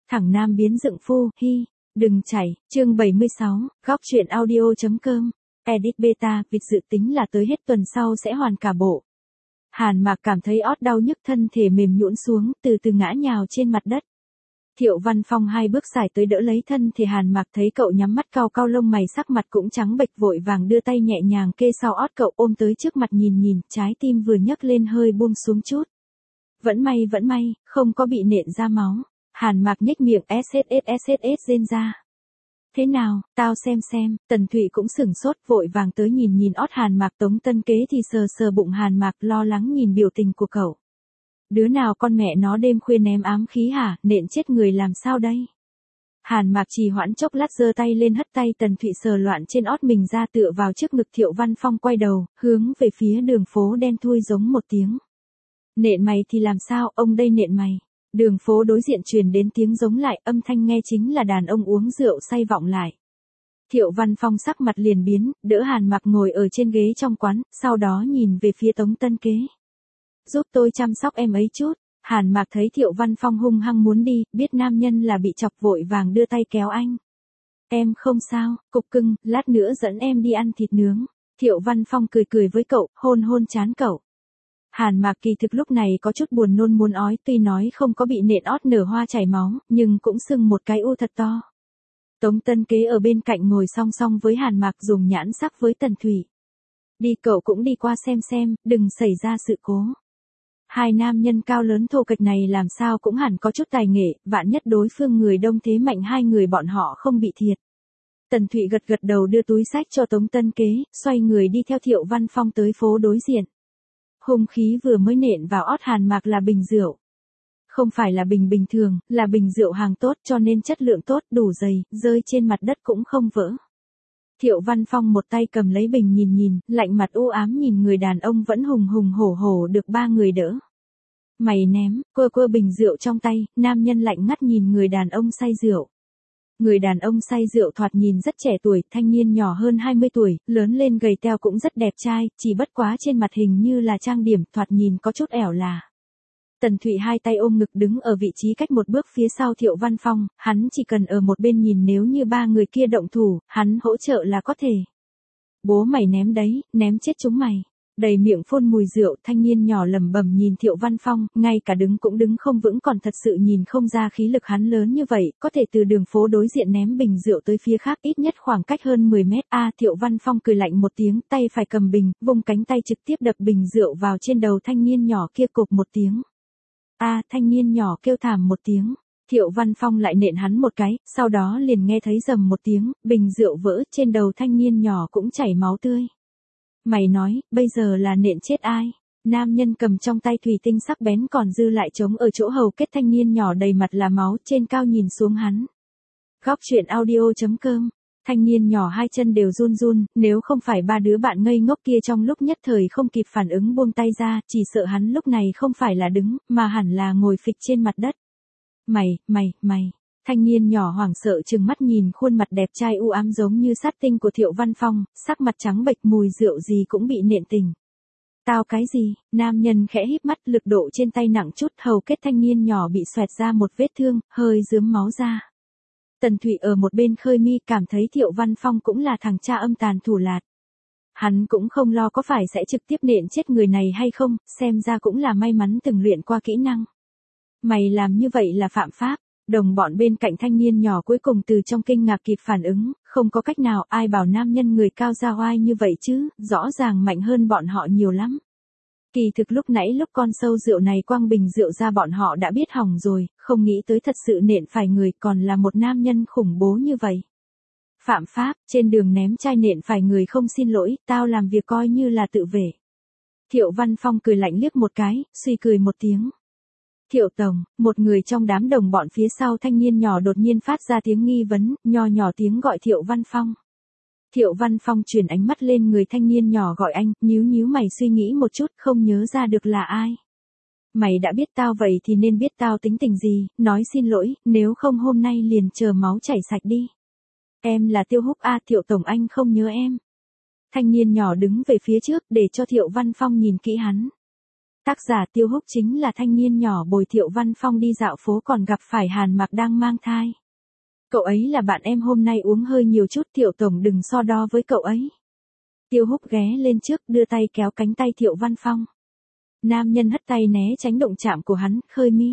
Thẳng nam biến dựng phu, hi, đừng chảy, chương 76, góc truyện audio.com, edit beta, vịt dự tính là tới hết tuần sau sẽ hoàn cả bộ. Hàn Mạc cảm thấy ót đau nhức, thân thể mềm nhũn xuống, từ từ ngã nhào trên mặt đất. Thiệu Văn Phong 2 bước xài tới đỡ lấy thân thể Hàn Mạc, thấy cậu nhắm mắt cau cau lông mày, sắc mặt cũng trắng bệch, vội vàng đưa tay nhẹ nhàng kê sau ót cậu, ôm tới trước mặt nhìn, trái tim vừa nhấc lên hơi buông xuống chút. Vẫn may, không có bị nện ra máu. Hàn Mạc nhếch miệng sss rên ra. Thế nào, tao xem, Tần Thụy cũng sửng sốt, vội vàng tới nhìn ót Hàn Mạc. Tống Tân Kế thì sờ bụng Hàn Mạc, lo lắng nhìn biểu tình của cậu. Đứa nào con mẹ nó đêm khuya ném ám khí hả, nện chết người làm sao đây? Hàn Mạc trì hoãn chốc lát, giơ tay lên hất tay Tần Thụy sờ loạn trên ót mình ra, tựa vào trước ngực Thiệu Văn Phong, quay đầu, hướng về phía đường phố đen thui giống một tiếng. Nện mày thì làm sao, ông đây nện mày. Đường phố đối diện truyền đến tiếng giống lại, âm thanh nghe chính là đàn ông uống rượu say vọng lại. Thiệu Văn Phong sắc mặt liền biến, đỡ Hàn Mạc ngồi ở trên ghế trong quán, sau đó nhìn về phía Tống Tân Kế. Giúp tôi chăm sóc em ấy chút. Hàn Mạc thấy Thiệu Văn Phong hung hăng muốn đi, biết nam nhân là bị chọc, vội vàng đưa tay kéo anh. Em không sao, cục cưng, lát nữa dẫn em đi ăn thịt nướng. Thiệu Văn Phong cười với cậu, hôn trán cậu. Hàn Mạc kỳ thực lúc này có chút buồn nôn muốn ói, tuy nói không có bị nện ót nở hoa chảy máu, nhưng cũng sưng một cái u thật to. Tống Tân Kế ở bên cạnh ngồi song song với Hàn Mạc, dùng nhãn sắc với Tần Thụy. Đi, cậu cũng đi qua xem, đừng xảy ra sự cố. Hai nam nhân cao lớn thô kệch này làm sao cũng hẳn có chút tài nghệ, vạn nhất đối phương người đông thế mạnh, hai người bọn họ không bị thiệt. Tần Thụy gật đầu đưa túi sách cho Tống Tân Kế, xoay người đi theo Thiệu Văn Phong tới phố đối diện. Hung khí vừa mới nện vào ót Hàn Mạc là bình rượu. Không phải là bình bình thường, là bình rượu hàng tốt, cho nên chất lượng tốt, đủ dày, rơi trên mặt đất cũng không vỡ. Thiệu Văn Phong một tay cầm lấy bình nhìn, lạnh mặt u ám nhìn người đàn ông vẫn hùng hổ được ba người đỡ. Mày ném, quơ bình rượu trong tay, nam nhân lạnh ngắt nhìn người đàn ông say rượu. Người đàn ông say rượu thoạt nhìn rất trẻ tuổi, thanh niên nhỏ hơn 20 tuổi, lớn lên gầy teo cũng rất đẹp trai, chỉ bất quá trên mặt hình như là trang điểm, thoạt nhìn có chút ẻo là. Tần Thụy hai tay ôm ngực đứng ở vị trí cách một bước phía sau Thiệu Văn Phong, hắn chỉ cần ở một bên nhìn, nếu như ba người kia động thủ, hắn hỗ trợ là có thể. Bố mày ném đấy, ném chết chúng mày. Đầy miệng phun mùi rượu, thanh niên nhỏ lẩm bẩm nhìn Thiệu Văn Phong, ngay cả đứng cũng đứng không vững, còn thật sự nhìn không ra khí lực hắn lớn như vậy, có thể từ đường phố đối diện ném bình rượu tới phía khác, ít nhất khoảng cách hơn 10 mét. Thiệu Văn Phong cười lạnh một tiếng, tay phải cầm bình, vung cánh tay trực tiếp đập bình rượu vào trên đầu thanh niên nhỏ kia, cộp một tiếng. Thanh niên nhỏ kêu thảm một tiếng. Thiệu Văn Phong lại nện hắn một cái, sau đó liền nghe thấy rầm một tiếng, bình rượu vỡ, trên đầu thanh niên nhỏ cũng chảy máu tươi. Mày nói, bây giờ là nện chết ai? Nam nhân cầm trong tay thủy tinh sắc bén còn dư lại trống ở chỗ hầu kết, thanh niên nhỏ đầy mặt là máu, trên cao nhìn xuống hắn. Góc truyện audio.com. Thanh niên nhỏ hai chân đều run, nếu không phải ba đứa bạn ngây ngốc kia trong lúc nhất thời không kịp phản ứng buông tay ra, chỉ sợ hắn lúc này không phải là đứng, mà hẳn là ngồi phịch trên mặt đất. Mày. Thanh niên nhỏ hoảng sợ trừng mắt nhìn khuôn mặt đẹp trai u ám giống như sát tinh của Thiệu Văn Phong, sắc mặt trắng bệch, mùi rượu gì cũng bị nện tình. Tao cái gì? Nam nhân khẽ híp mắt, lực độ trên tay nặng chút, hầu kết thanh niên nhỏ bị xoẹt ra một vết thương, hơi rướm máu ra. Tần Thụy ở một bên khơi mi, cảm thấy Thiệu Văn Phong cũng là thằng cha âm tàn thủ lạt. Hắn cũng không lo có phải sẽ trực tiếp nện chết người này hay không, xem ra cũng là may mắn từng luyện qua kỹ năng. Mày làm như vậy là phạm pháp. Đồng bọn bên cạnh thanh niên nhỏ cuối cùng từ trong kinh ngạc kịp phản ứng, không có cách nào, ai bảo nam nhân người cao ra oai như vậy chứ, rõ ràng mạnh hơn bọn họ nhiều lắm. Kỳ thực lúc nãy lúc con sâu rượu này quăng bình rượu ra bọn họ đã biết hỏng rồi, không nghĩ tới thật sự nện phải người, còn là một nam nhân khủng bố như vậy. Phạm pháp, trên đường ném chai nện phải người, không xin lỗi, tao làm việc coi như là tự vệ. Thiệu Văn Phong cười lạnh liếc một cái, suy cười một tiếng. Thiệu Tổng, một người trong đám đồng bọn phía sau thanh niên nhỏ đột nhiên phát ra tiếng nghi vấn, nhỏ tiếng gọi Thiệu Văn Phong. Thiệu Văn Phong chuyển ánh mắt lên người thanh niên nhỏ gọi anh, nhíu mày suy nghĩ một chút, không nhớ ra được là ai. Mày đã biết tao vậy thì nên biết tao tính tình gì, nói xin lỗi, nếu không hôm nay liền chờ máu chảy sạch đi. Em là Tiêu Húc. Thiệu Tổng, anh không nhớ em. Thanh niên nhỏ đứng về phía trước để cho Thiệu Văn Phong nhìn kỹ hắn. Tác giả Tiêu Húc chính là thanh niên nhỏ bồi Thiệu Văn Phong đi dạo phố còn gặp phải Hàn Mặc đang mang thai. Cậu ấy là bạn em hôm nay uống hơi nhiều chút, Thiệu tổng đừng so đo với cậu ấy. Tiêu Húc ghé lên trước đưa tay kéo cánh tay Thiệu Văn Phong. Nam nhân hất tay né tránh động chạm của hắn, khơi mi.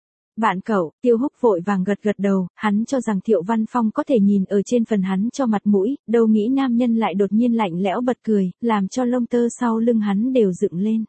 Bạn cậu, Tiêu Húc vội vàng gật gật đầu, hắn cho rằng Thiệu Văn Phong có thể nhìn ở trên phần hắn cho mặt mũi, đâu nghĩ nam nhân lại đột nhiên lạnh lẽo bật cười, làm cho lông tơ sau lưng hắn đều dựng lên.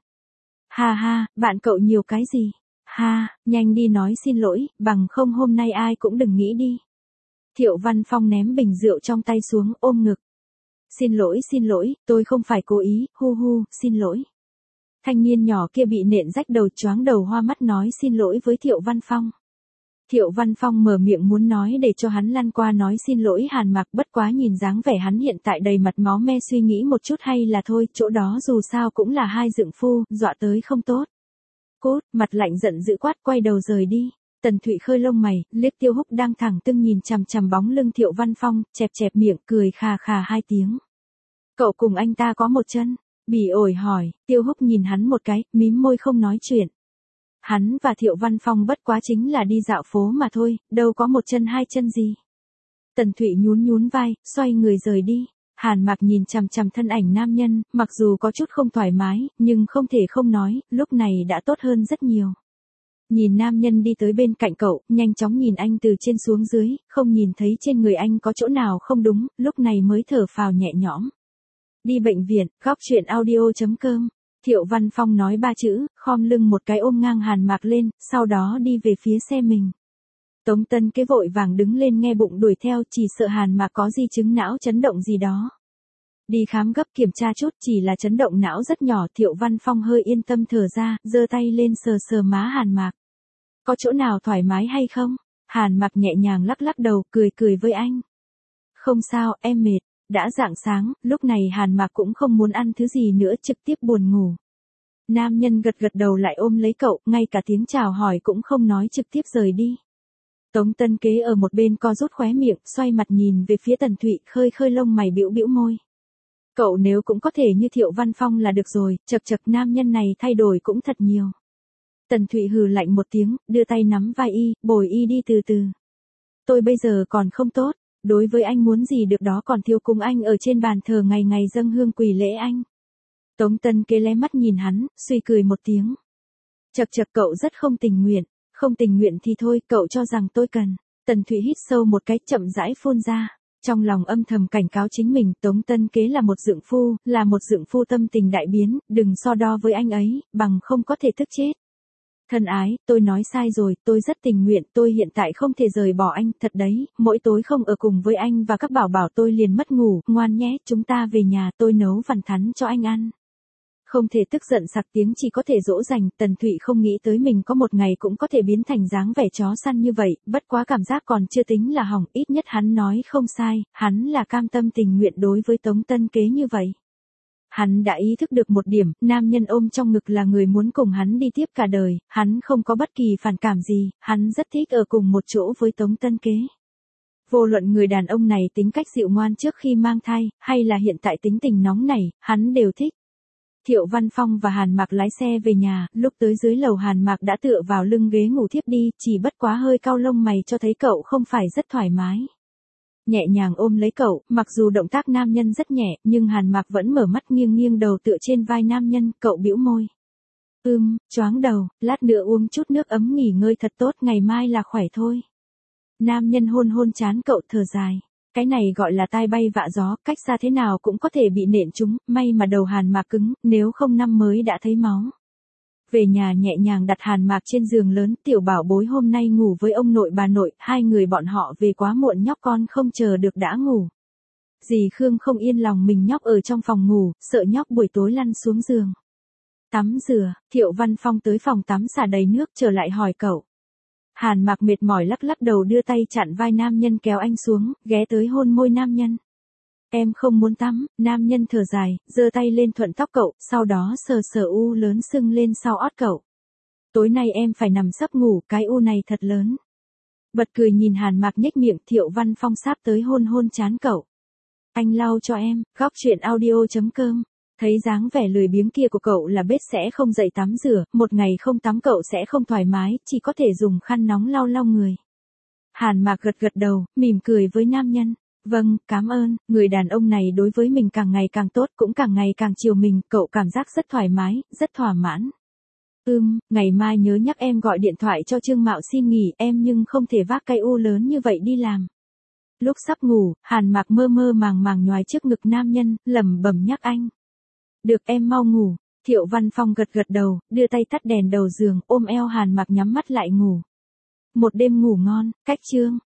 Ha ha, bạn cậu nhiều cái gì? Ha, nhanh đi nói xin lỗi, bằng không hôm nay ai cũng đừng nghĩ đi. Thiệu Văn Phong ném bình rượu trong tay xuống, ôm ngực. Xin lỗi, tôi không phải cố ý, hu hu, xin lỗi. Thanh niên nhỏ kia bị nện rách đầu choáng đầu hoa mắt nói xin lỗi với Thiệu Văn Phong. Thiệu Văn Phong mở miệng muốn nói để cho hắn lăn qua nói xin lỗi Hàn Mặc, bất quá nhìn dáng vẻ hắn hiện tại đầy mặt máu me suy nghĩ một chút hay là thôi, chỗ đó dù sao cũng là hai dượng phu, dọa tới không tốt. Cốt, mặt lạnh giận dữ quát quay đầu rời đi. Tần Thụy khơi lông mày, liếc Tiêu Húc đang thẳng tưng nhìn chằm chằm bóng lưng Thiệu Văn Phong, chẹp chẹp miệng cười khà khà hai tiếng. Cậu cùng anh ta có một chân? Bỉ ổi hỏi. Tiêu Húc nhìn hắn một cái, mím môi không nói chuyện. Hắn và Thiệu Văn Phong bất quá chính là đi dạo phố mà thôi, đâu có một chân hai chân gì. Tần Thụy nhún vai, xoay người rời đi. Hàn Mặc nhìn chằm chằm thân ảnh nam nhân, mặc dù có chút không thoải mái, nhưng không thể không nói, lúc này đã tốt hơn rất nhiều. Nhìn nam nhân đi tới bên cạnh cậu, nhanh chóng nhìn anh từ trên xuống dưới, không nhìn thấy trên người anh có chỗ nào không đúng, lúc này mới thở phào nhẹ nhõm. Đi bệnh viện, góc chuyện audio.com. Thiệu Văn Phong nói 3 chữ, khom lưng một cái ôm ngang Hàn Mặc lên, sau đó đi về phía xe mình. Tống Tân Kế vội vàng đứng lên nghe bụng đuổi theo, chỉ sợ Hàn Mặc có di chứng não chấn động gì đó. Đi khám gấp kiểm tra chút, chỉ là chấn động não rất nhỏ. Thiệu Văn Phong hơi yên tâm thở ra, giơ tay lên sờ sờ má Hàn Mặc. Có chỗ nào thoải mái hay không? Hàn Mặc nhẹ nhàng lắc lắc đầu, cười với anh. Không sao, em mệt. Đã rạng sáng, lúc này Hàn Mặc cũng không muốn ăn thứ gì nữa, trực tiếp buồn ngủ. Nam nhân gật đầu lại ôm lấy cậu, ngay cả tiếng chào hỏi cũng không nói, trực tiếp rời đi. Tống Tân Kế ở một bên co rút khóe miệng, xoay mặt nhìn về phía Tần Thụy, khơi lông mày bĩu môi. Cậu nếu cũng có thể như Thiệu Văn Phong là được rồi, chật nam nhân này thay đổi cũng thật nhiều. Tần Thụy hừ lạnh một tiếng, đưa tay nắm vai y, bồi y đi từ từ. Tôi bây giờ còn không tốt. Đối với anh muốn gì được đó còn thiếu cùng anh ở trên bàn thờ ngày ngày dâng hương quỳ lễ anh. Tống Tân Kế lé mắt nhìn hắn, suy cười một tiếng. Chật cậu rất không tình nguyện thì thôi, cậu cho rằng tôi cần. Tần Thụy hít sâu một cái, chậm rãi phun ra. Trong lòng âm thầm cảnh cáo chính mình, Tống Tân Kế là một dượng phu tâm tình đại biến, đừng so đo với anh ấy, bằng không có thể tức chết. Thân ái, tôi nói sai rồi, tôi rất tình nguyện, tôi hiện tại không thể rời bỏ anh, thật đấy, mỗi tối không ở cùng với anh và các bảo bảo tôi liền mất ngủ, ngoan nhé, chúng ta về nhà, tôi nấu vằn thắn cho anh ăn. Không thể tức giận sặc tiếng, chỉ có thể dỗ dành. Tần Thụy không nghĩ tới mình có một ngày cũng có thể biến thành dáng vẻ chó săn như vậy, bất quá cảm giác còn chưa tính là hỏng, ít nhất hắn nói không sai, hắn là cam tâm tình nguyện đối với Tống Tân Kế như vậy. Hắn đã ý thức được một điểm, nam nhân ôm trong ngực là người muốn cùng hắn đi tiếp cả đời, hắn không có bất kỳ phản cảm gì, hắn rất thích ở cùng một chỗ với Tống Tân Kế. Vô luận người đàn ông này tính cách dịu ngoan trước khi mang thai, hay là hiện tại tính tình nóng nảy, hắn đều thích. Thiệu Văn Phong và Hàn Mặc lái xe về nhà, lúc tới dưới lầu Hàn Mặc đã tựa vào lưng ghế ngủ thiếp đi, chỉ bất quá hơi cau lông mày cho thấy cậu không phải rất thoải mái. Nhẹ nhàng ôm lấy cậu, mặc dù động tác nam nhân rất nhẹ, nhưng Hàn Mặc vẫn mở mắt nghiêng đầu tựa trên vai nam nhân, cậu bĩu môi. Choáng đầu, lát nữa uống chút nước ấm nghỉ ngơi thật tốt, ngày mai là khỏe thôi. Nam nhân hôn trán cậu thở dài. Cái này gọi là tai bay vạ gió, cách xa thế nào cũng có thể bị nện trúng, may mà đầu Hàn Mặc cứng, nếu không năm mới đã thấy máu. Về nhà nhẹ nhàng đặt Hàn Mặc trên giường lớn, tiểu bảo bối hôm nay ngủ với ông nội bà nội, hai người bọn họ về quá muộn, nhóc con không chờ được đã ngủ. Dì Khương không yên lòng mình nhóc ở trong phòng ngủ, sợ nhóc buổi tối lăn xuống giường. Tắm rửa, Thiệu Văn Phong tới phòng tắm xả đầy nước trở lại hỏi cậu. Hàn Mặc mệt mỏi lắc đầu đưa tay chặn vai nam nhân kéo anh xuống, ghé tới hôn môi nam nhân. Em không muốn tắm, nam nhân thở dài, giơ tay lên thuận tóc cậu, sau đó sờ u lớn sưng lên sau ót cậu. Tối nay em phải nằm sấp ngủ, cái u này thật lớn. Bật cười nhìn Hàn Mặc nhếch miệng, Thiệu Văn Phong sáp tới hôn trán cậu. Anh lau cho em, góc chuyện audio.com. Thấy dáng vẻ lười biếng kia của cậu là biết sẽ không dậy tắm rửa, một ngày không tắm cậu sẽ không thoải mái, chỉ có thể dùng khăn nóng lau lau người. Hàn Mạc gật gật đầu, mỉm cười với nam nhân. Vâng, cảm ơn, người đàn ông này đối với mình càng ngày càng tốt, cũng càng ngày càng chiều mình, cậu cảm giác rất thoải mái, rất thỏa mãn. Ngày mai nhớ nhắc em gọi điện thoại cho Trương Mạo xin nghỉ, em nhưng không thể vác cái u lớn như vậy đi làm. Lúc sắp ngủ, Hàn Mạc mơ mơ màng màng nhoài trước ngực nam nhân, lẩm bẩm nhắc anh. Được em mau ngủ. Thiệu Văn Phong gật gật đầu, đưa tay tắt đèn đầu giường, ôm eo Hàn Mạc nhắm mắt lại ngủ. Một đêm ngủ ngon, cách chương.